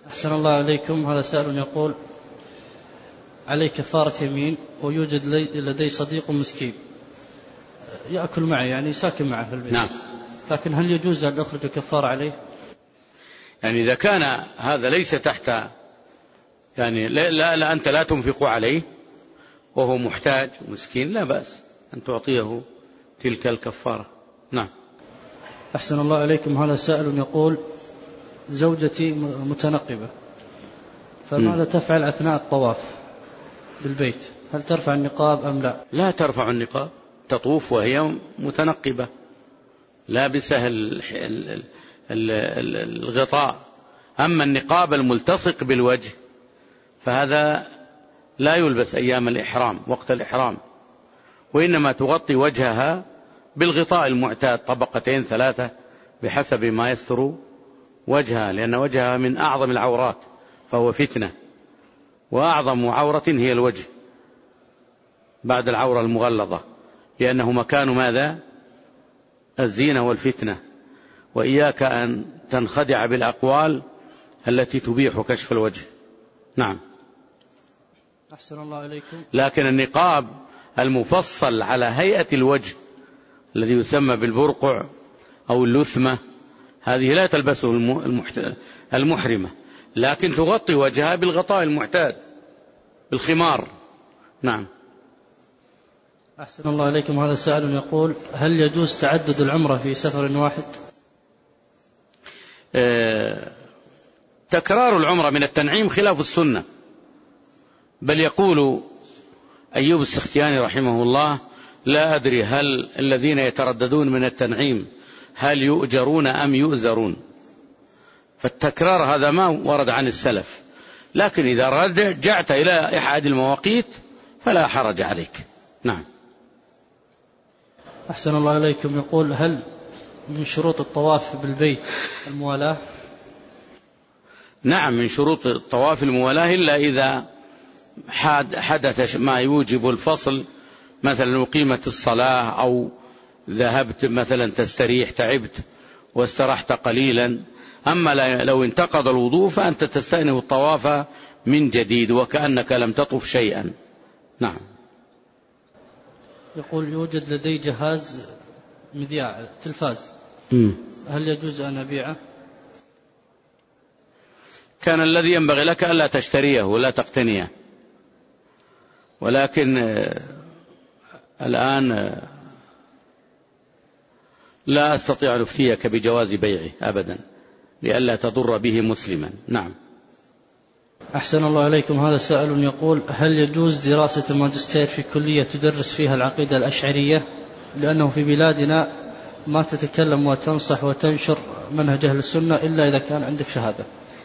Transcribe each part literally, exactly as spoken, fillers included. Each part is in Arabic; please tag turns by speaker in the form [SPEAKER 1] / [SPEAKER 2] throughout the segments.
[SPEAKER 1] أحسن الله عليكم. هذا سائل يقول: علي كفارة يمين ويوجد لدي صديق مسكين يأكل معي، يعني ساكن معه في البيت.
[SPEAKER 2] نعم.
[SPEAKER 1] لكن هل يجوز أن أخرج كفارة عليه؟
[SPEAKER 2] يعني إذا كان هذا ليس تحت، يعني لا, لا, لا أنت لا تنفق عليه وهو محتاج مسكين، لا بأس أن تعطيه تلك الكفارة. نعم.
[SPEAKER 1] أحسن الله عليكم. هذا سائل يقول: زوجتي متنقبة، فماذا م. تفعل أثناء الطواف بالبيت؟ هل ترفع النقاب أم لا؟
[SPEAKER 2] لا ترفع النقاب، تطوف وهي متنقبة لابسة الغطاء. أما النقاب الملتصق بالوجه فهذا لا يلبس أيام الإحرام وقت الإحرام، وإنما تغطي وجهها بالغطاء المعتاد، طبقتين ثلاثة بحسب ما يستر وجهها، لأن وجهها من أعظم العورات فهو فتنة، وأعظم عورة هي الوجه بعد العورة المغلظة، لأنه مكان ماذا؟ الزينة والفتنة. وإياك أن تنخدع بالأقوال التي تبيح كشف الوجه. نعم.
[SPEAKER 1] أحسن الله عليكم.
[SPEAKER 2] لكن النقاب المفصل على هيئة الوجه الذي يسمى بالبرقع أو اللثمة هذه لا تلبسه المحرمة، لكن تغطي وجهها بالغطاء المعتاد بالخمار. نعم.
[SPEAKER 1] أحسن الله عليكم. هذا سائل يقول: هل يجوز تعدد العمرة في سفر واحد؟
[SPEAKER 2] آه تكرار العمرة من التنعيم خلاف السنة، بل يقول أيوب السختياني رحمه الله: لا أدري هل الذين يترددون من التنعيم هل يؤجرون أم يؤزرون؟ فالتكرار هذا ما ورد عن السلف، لكن إذا رجعت إلى أحد المواقيت فلا حرج عليك. نعم.
[SPEAKER 1] أحسن الله عليكم. يقول: هل من شروط الطواف بالبيت الموالاة؟
[SPEAKER 2] نعم، من شروط الطواف الموالاة، إلا إذا حدث ما يوجب الفصل، مثلا أقيمت الصلاة أو ذهبت مثلا تستريح، تعبت واسترحت قليلا. أما لو انتقض الوضوء فأنت تستأنف الطواف من جديد وكأنك لم تطف شيئا. نعم.
[SPEAKER 1] يقول: يوجد لدي جهاز مذياع تلفاز،
[SPEAKER 2] م.
[SPEAKER 1] هل يجوز أن أبيعه؟
[SPEAKER 2] كان الذي ينبغي لك ألا تشتريه ولا تقتنيه، ولكن الآن لا أستطيع أن أفتيك بجواز بيعه أبدا لئلا تضر به مسلما. نعم.
[SPEAKER 1] أحسن الله عليكم. هذا سائل يقول: هل يجوز دراسة الماجستير في كلية تدرس فيها العقيدة الأشعرية؟ لأنه في بلادنا ما تتكلم وتنصح وتنشر منهج أهل السنة إلا إذا كان عندك شهادة.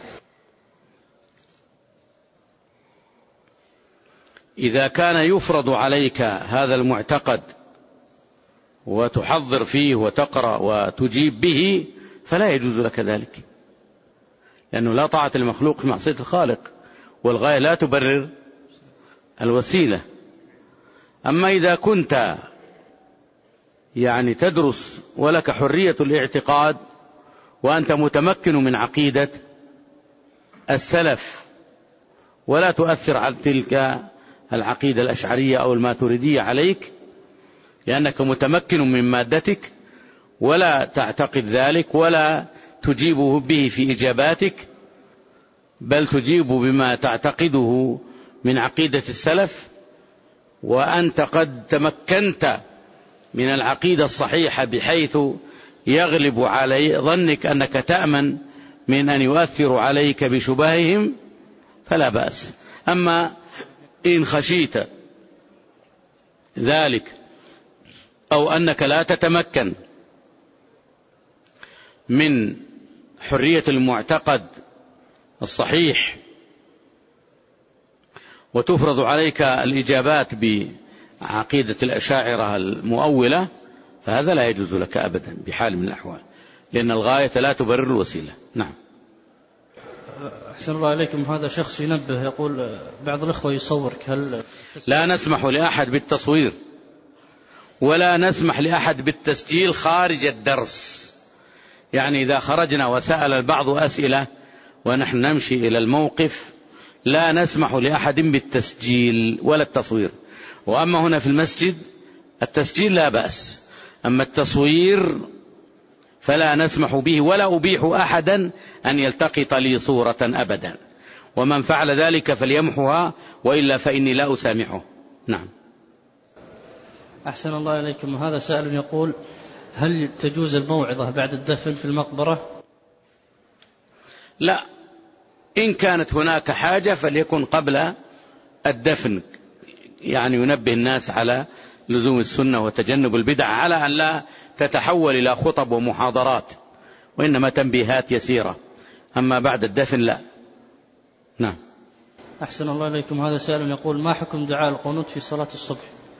[SPEAKER 2] إذا كان يفرض عليك هذا المعتقد وتحضر فيه وتقرأ وتجيب به فلا يجوز لك ذلك، لأنه لا طاعة المخلوق في معصية الخالق، والغاية لا تبرر الوسيلة. أما إذا كنت يعني تدرس ولك حرية الاعتقاد وأنت متمكن من عقيدة السلف ولا تؤثر على تلك العقيدة الأشعرية أو الماتريدية عليك، لأنك متمكن من مادتك ولا تعتقد ذلك ولا تجيبه به في إجاباتك، بل تجيب بما تعتقده من عقيدة السلف، وأنت قد تمكنت من العقيدة الصحيحة بحيث يغلب علي ظنك أنك تأمن من أن يؤثر عليك بشبههم فلا بأس. أما إن خشيت ذلك أو أنك لا تتمكن من حرية المعتقد الصحيح وتفرض عليك الإجابات بعقيدة الأشاعرة المؤولة فهذا لا يجوز لك أبدا بحال من الأحوال، لأن الغاية لا تبرر الوسيلة. نعم.
[SPEAKER 1] أحسن الله عليكم. هذا شخص ينبه يقول: بعض الأخوة يصورك، هل
[SPEAKER 2] لا نسمح لأحد بالتصوير ولا نسمح لأحد بالتسجيل خارج الدرس. يعني إذا خرجنا وسأل البعض أسئلة ونحن نمشي إلى الموقف لا نسمح لأحد بالتسجيل ولا التصوير. وأما هنا في المسجد التسجيل لا بأس، أما التصوير فلا نسمح به، ولا أبيح أحدا أن يلتقط لي صورة أبدا، ومن فعل ذلك فليمحها، وإلا فإني لا أسامحه. نعم.
[SPEAKER 1] أحسن الله إليكم. هذا سائل يقول: هل تجوز الموعظة بعد الدفن في المقبرة؟
[SPEAKER 2] لا، إن كانت هناك حاجة فليكن قبل الدفن، يعني ينبه الناس على لزوم السنة وتجنب البدع، على أن لا تتحول إلى خطب ومحاضرات، وإنما تنبيهات يسيرة. أما بعد الدفن لا. نعم.
[SPEAKER 1] أحسن الله إليكم. هذا سائل يقول: ما حكم دعاء القنوت في صلاة الصبح؟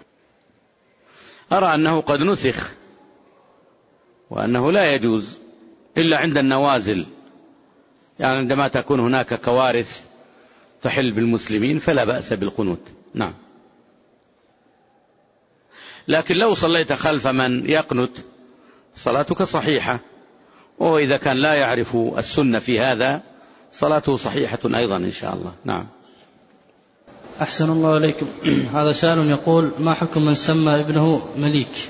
[SPEAKER 2] أرى أنه قد نسخ، وأنه لا يجوز إلا عند النوازل، يعني عندما تكون هناك كوارث تحل بالمسلمين فلا بأس بالقنوت. نعم. لكن لو صليت خلف من يقنت صلاتك صحيحة، وإذا كان لا يعرف السنة في هذا صلاته صحيحة أيضا إن شاء الله. نعم.
[SPEAKER 1] أحسن الله إليكم. هذا سائل يقول: ما حكم من سمى ابنه مليك؟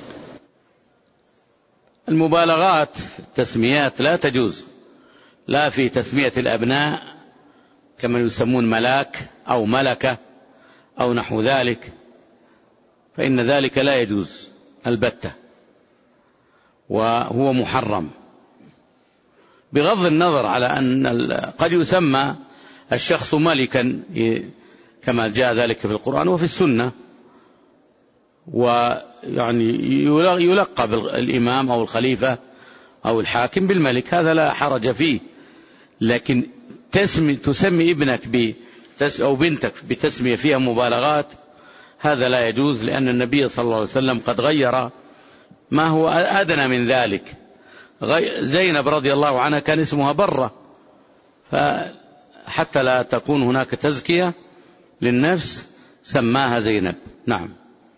[SPEAKER 2] المبالغات في التسميات لا تجوز، لا في تسمية الأبناء كما يسمون ملاك أو ملكة أو نحو ذلك، فإن ذلك لا يجوز البتة، وهو محرم، بغض النظر على أن قد يسمى الشخص ملكا كما جاء ذلك في القرآن وفي السنة، ويعني يلقب الإمام أو الخليفة أو الحاكم بالملك، هذا لا حرج فيه. لكن تسمي تسمي ابنك أو بنتك بتسمية فيها مبالغات، هذا لا يجوز، لأن النبي صلى الله عليه وسلم قد غير ما هو أدنى من ذلك. زينب رضي الله عنها كان اسمها برة، فحتى لا تكون هناك تزكية للنفس سماها زينب. نعم.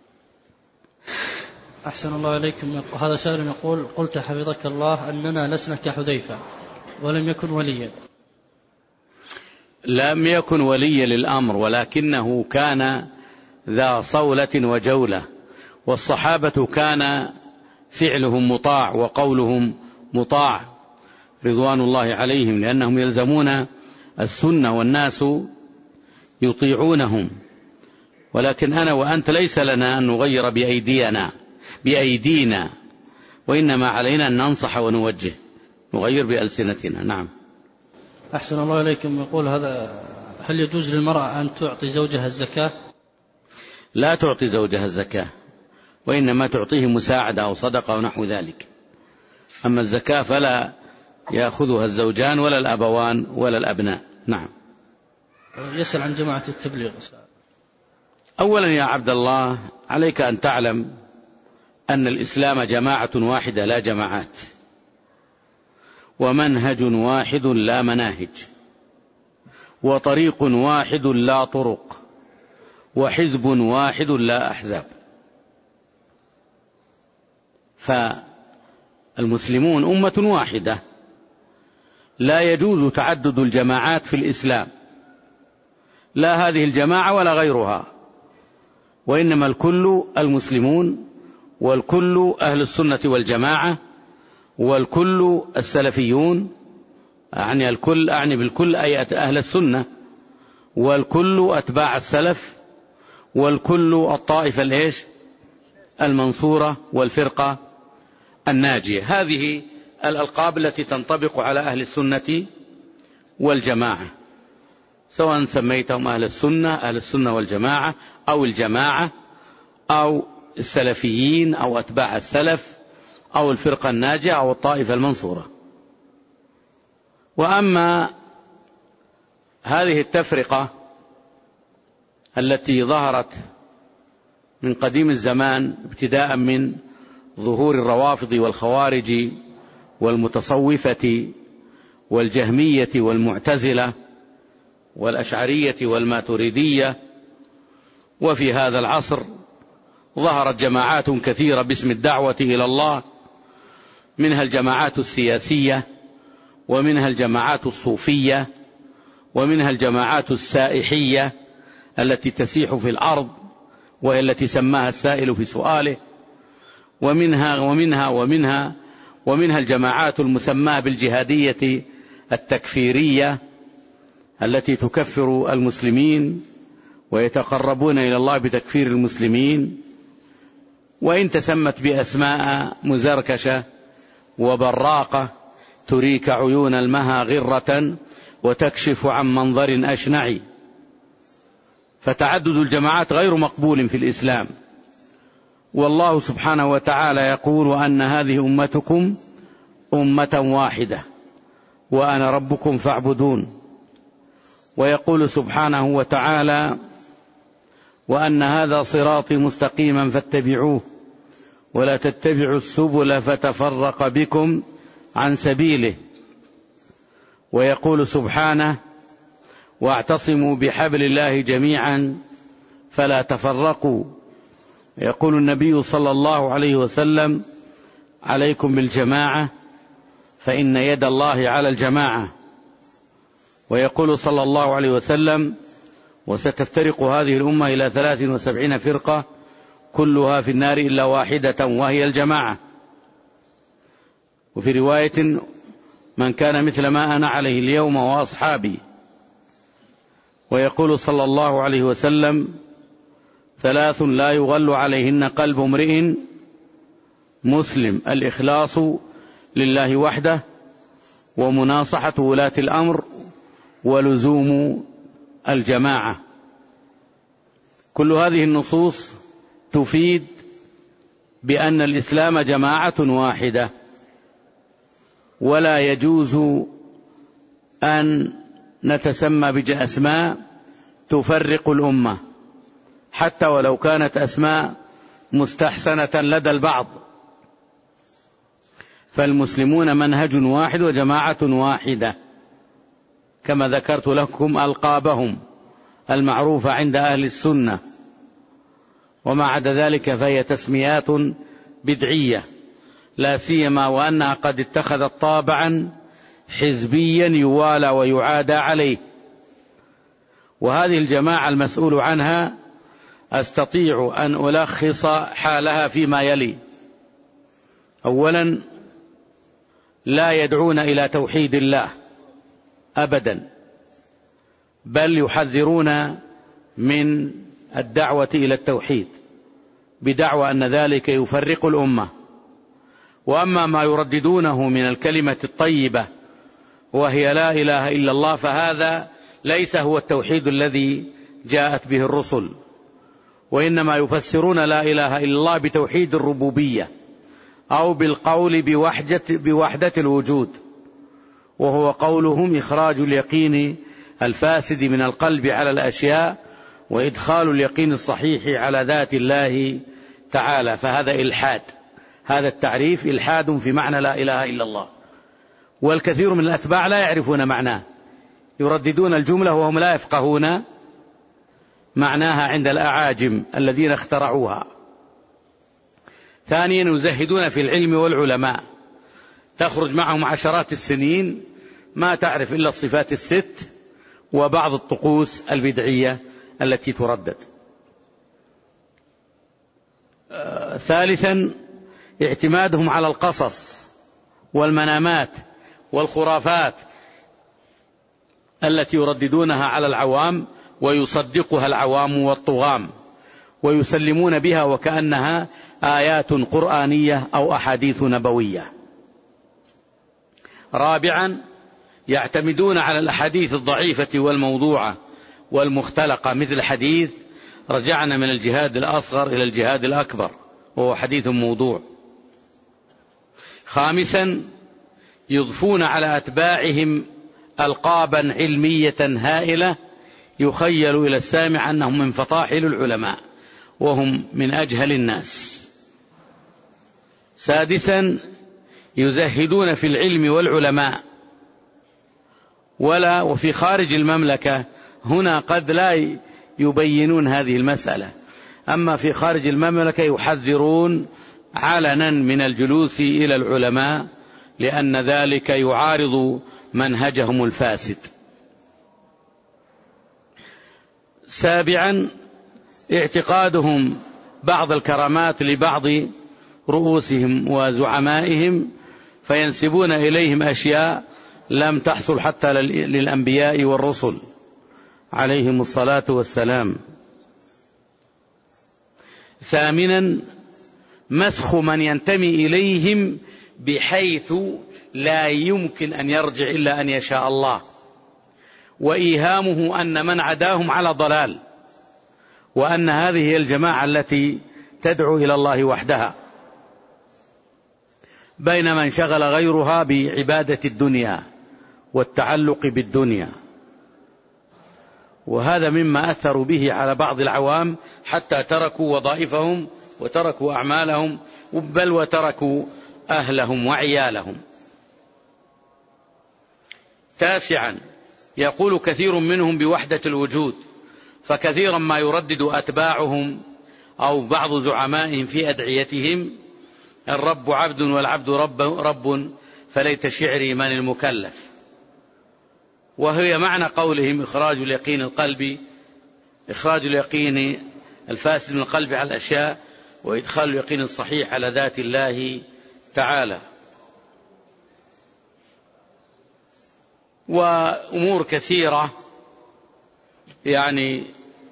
[SPEAKER 1] أحسن الله إليكم. هذا سائل يقول: قلت حفظك الله أننا لسنا كحذيفة ولم يكن وليا.
[SPEAKER 2] لم يكن وليا للأمر، ولكنه كان ذا صولة وجولة، والصحابة كان فعلهم مطاع وقولهم مطاع رضوان الله عليهم، لأنهم يلزمون السنة والناس يطيعونهم. ولكن أنا وأنت ليس لنا أن نغير بأيدينا بأيدينا وإنما علينا أن ننصح ونوجه، نغير بألسنتنا. نعم.
[SPEAKER 1] أحسن الله إليكم. يقول هذا: هل يجوز للمرأة أن تعطي زوجها الزكاة؟
[SPEAKER 2] لا تعطي زوجها الزكاة، وإنما تعطيه مساعدة أو صدقة أو نحو ذلك. أما الزكاة فلا يأخذها الزوجان ولا الأبوان ولا الأبناء. نعم.
[SPEAKER 1] يسأل عن جماعة التبليغ.
[SPEAKER 2] أولا يا عبد الله، عليك أن تعلم أن الإسلام جماعة واحدة لا جماعات، ومنهج واحد لا مناهج، وطريق واحد لا طرق، وحزب واحد لا أحزاب. فالمسلمون أمة واحدة، لا يجوز تعدد الجماعات في الإسلام، لا هذه الجماعة ولا غيرها، وإنما الكل المسلمون، والكل أهل السنة والجماعة، والكل السلفيون. أعني الكل أعني بالكل أي أهل السنة، والكل أتباع السلف، والكل الطائفة الإيش المنصورة والفرقة الناجية. هذه الألقاب التي تنطبق على أهل السنة والجماعة، سواء سميتهم أهل السنة أهل السنة والجماعة أو الجماعة أو السلفيين أو أتباع السلف أو الفرقة الناجية أو الطائفة المنصورة. وأما هذه التفرقة التي ظهرت من قديم الزمان ابتداء من ظهور الروافض والخوارج والمتصوفة والجهمية والمعتزلة والأشعرية والماتريدية، وفي هذا العصر ظهرت جماعات كثيرة باسم الدعوة إلى الله، منها الجماعات السياسية، ومنها الجماعات الصوفية، ومنها الجماعات السائحية التي تسيح في الأرض وهي التي سماها السائل في سؤاله، ومنها ومنها ومنها ومنها الجماعات المسماة بالجهادية التكفيرية التي تكفر المسلمين ويتقربون إلى الله بتكفير المسلمين، وإن تسمت بأسماء مزركشة وبراقة تريك عيون المها غرة وتكشف عن منظر أشنع. فتعدد الجماعات غير مقبول في الإسلام، والله سبحانه وتعالى يقول: وأن هذه أمتكم أمة واحدة وأنا ربكم فاعبدون. ويقول سبحانه وتعالى: وأن هذا صراطي مستقيما فاتبعوه ولا تتبعوا السبل فتفرق بكم عن سبيله. ويقول سبحانه: واعتصموا بحبل الله جميعا فلا تفرقوا. يقول النبي صلى الله عليه وسلم: عليكم بالجماعة فإن يد الله على الجماعة. ويقول صلى الله عليه وسلم: وستفترق هذه الأمة إلى ثلاث وسبعين فرقة كلها في النار إلا واحدة وهي الجماعة. وفي رواية: من كان مثل ما أنا عليه اليوم وأصحابي. ويقول صلى الله عليه وسلم: ثلاث لا يغل عليهن قلب امرئ مسلم: الإخلاص لله وحده، ومناصحة ولاة الأمر، ولزوم الجماعة. كل هذه النصوص تفيد بأن الإسلام جماعة واحدة، ولا يجوز أن نتسمى بأسماء تفرق الأمة حتى ولو كانت أسماء مستحسنة لدى البعض. فالمسلمون منهج واحد وجماعة واحدة، كما ذكرت لكم ألقابهم المعروفة عند أهل السنة، وما عدا ذلك فهي تسميات بدعية، لا سيما وأنها قد اتخذت طابعا حزبيا يوالى ويعادى عليه. وهذه الجماعة المسؤول عنها أستطيع أن ألخص حالها فيما يلي: أولا، لا يدعون إلى توحيد الله أبدا، بل يحذرون من الدعوة إلى التوحيد بدعوى أن ذلك يفرق الأمة. وأما ما يرددونه من الكلمة الطيبة وهي لا إله إلا الله فهذا ليس هو التوحيد الذي جاءت به الرسل، وإنما يفسرون لا إله إلا الله بتوحيد الربوبية أو بالقول بوحدة, بوحدة الوجود، وهو قولهم إخراج اليقين الفاسد من القلب على الأشياء وإدخال اليقين الصحيح على ذات الله تعالى، فهذا إلحاد. هذا التعريف إلحاد في معنى لا إله إلا الله، والكثير من الأتباع لا يعرفون معناه، يرددون الجملة وهم لا يفقهون معناها عند الأعاجم الذين اخترعوها. ثانيا، يزهدون في العلم والعلماء، تخرج معهم عشرات السنين ما تعرف إلا الصفات الست وبعض الطقوس البدعية التي تردد. آه ثالثا، اعتمادهم على القصص والمنامات والخرافات التي يرددونها على العوام ويصدقها العوام والطغام ويسلمون بها وكأنها آيات قرآنية أو أحاديث نبوية. رابعا، يعتمدون على الأحاديث الضعيفة والموضوعة والمختلقة، مثل حديث رجعنا من الجهاد الأصغر إلى الجهاد الأكبر وهو حديث موضوع. خامسا، يضفون على أتباعهم ألقابا علمية هائلة يخيل إلى السامع أنهم من فطاحل العلماء وهم من أجهل الناس. سادسا، يزهدون في العلم والعلماء، ولا وفي خارج المملكة هنا قد لا يبينون هذه المسألة، أما في خارج المملكة يحذرون علنا من الجلوس إلى العلماء لأن ذلك يعارض منهجهم الفاسد. سابعا اعتقادهم بعض الكرامات لبعض رؤوسهم وزعمائهم، فينسبون إليهم أشياء لم تحصل حتى للأنبياء والرسل عليهم الصلاة والسلام. ثامنا مسخ من ينتمي إليهم بحيث لا يمكن أن يرجع إلا أن يشاء الله، وإيهامه أن من عداهم على ضلال، وأن هذه هي الجماعة التي تدعو إلى الله وحدها، بينما انشغل غيرها بعبادة الدنيا والتعلق بالدنيا. وهذا مما أثروا به على بعض العوام حتى تركوا وظائفهم وتركوا أعمالهم، بل وتركوا أهلهم وعيالهم. تاسعا يقول كثير منهم بوحدة الوجود، فكثيرا ما يردد أتباعهم أو بعض زعمائهم في أدعيتهم: الرب عبد والعبد رب, رب فليت شعري من المكلف. وهي معنى قولهم إخراج اليقين القلبي إخراج اليقين الفاسد من القلب على الأشياء، وإدخال اليقين الصحيح على ذات الله تعالى. وأمور كثيرة، يعني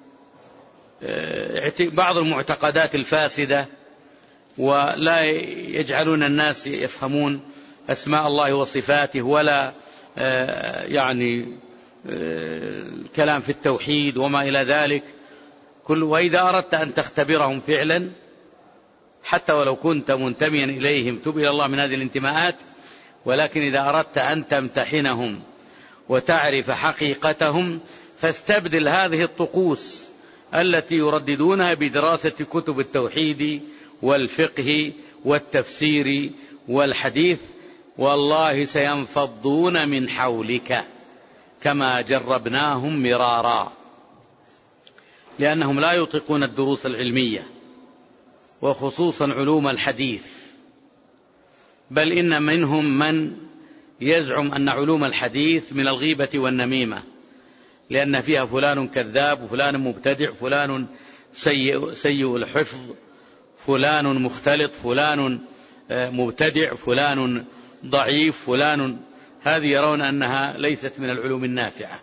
[SPEAKER 2] بعض المعتقدات الفاسدة، ولا يجعلون الناس يفهمون أسماء الله وصفاته، ولا يعني الكلام في التوحيد وما إلى ذلك كل. وإذا أردت أن تختبرهم فعلا حتى ولو كنت منتميا إليهم تب إلى الله من هذه الانتماءات، ولكن إذا أردت أن تمتحنهم وتعرف حقيقتهم فاستبدل هذه الطقوس التي يرددونها بدراسة كتب التوحيد والفقه والتفسير والحديث، والله سينفضون من حولك كما جربناهم مرارا، لأنهم لا يطيقون الدروس العلمية وخصوصا علوم الحديث. بل إن منهم من يزعم أن علوم الحديث من الغيبة والنميمة، لأن فيها فلان كذاب وفلان مبتدع، فلان سيء, سيء الحفظ، فلان مختلط، فلان مبتدع، فلان ضعيف، فلان. هذه يرون أنها ليست من العلوم النافعة،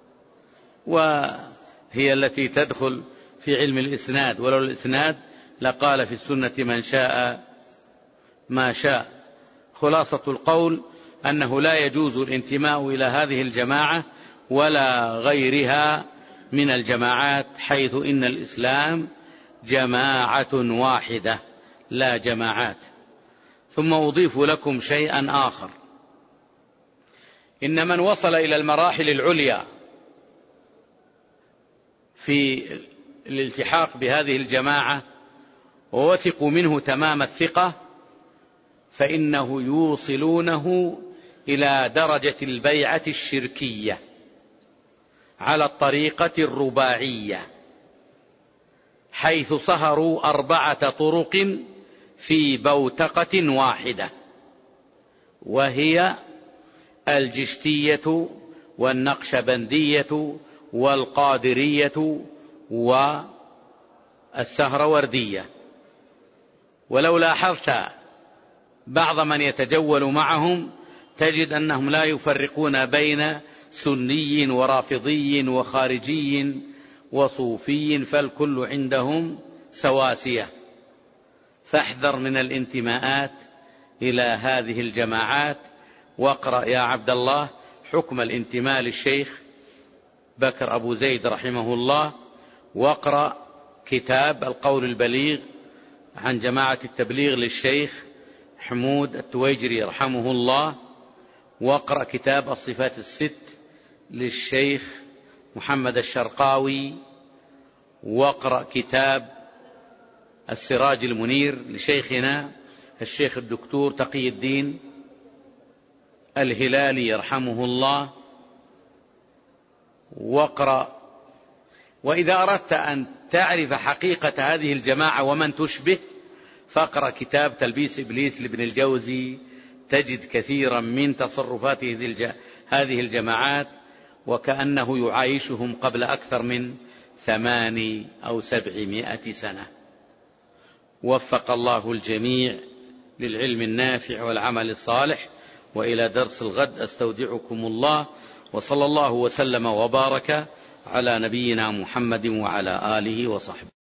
[SPEAKER 2] وهي التي تدخل في علم الإسناد، ولو الإسناد لقال في السنة من شاء ما شاء. خلاصة القول أنه لا يجوز الانتماء إلى هذه الجماعة ولا غيرها من الجماعات، حيث إن الإسلام جماعة واحدة لا جماعات. ثم أضيف لكم شيئا آخر: إن من وصل إلى المراحل العليا في الالتحاق بهذه الجماعة ووثقوا منه تمام الثقة، فإنه يوصلونه إلى درجة البيعة الشركية على الطريقة الرباعية، حيث صهروا أربعة طرق في بوتقة واحدة، وهي الجشتية والنقشبندية والقادرية والسهروردية. ولو لاحظت بعض من يتجول معهم تجد أنهم لا يفرقون بين سني ورافضي وخارجي وصوفي، فالكل عندهم سواسية. فاحذر من الانتماءات إلى هذه الجماعات، واقرأ يا عبد الله حكم الانتماء للشيخ بكر أبو زيد رحمه الله، واقرأ كتاب القول البليغ عن جماعة التبليغ للشيخ حمود التويجري رحمه الله، واقرأ كتاب الصفات الست للشيخ محمد الشرقاوي، واقرأ كتاب السراج المنير لشيخنا الشيخ الدكتور تقي الدين الهلالي رحمه الله، واقرأ. وإذا أردت أن تعرف حقيقة هذه الجماعة ومن تشبه فاقرأ كتاب تلبيس إبليس لابن الجوزي، تجد كثيرا من تصرفات هذه الجماعات وكأنه يعايشهم قبل أكثر من ثماني أو سبعمائة سنة. وفق الله الجميع للعلم النافع والعمل الصالح. وإلى درس الغد أستودعكم الله، وصلى الله وسلم وبارك على نبينا محمد وعلى آله وصحبه.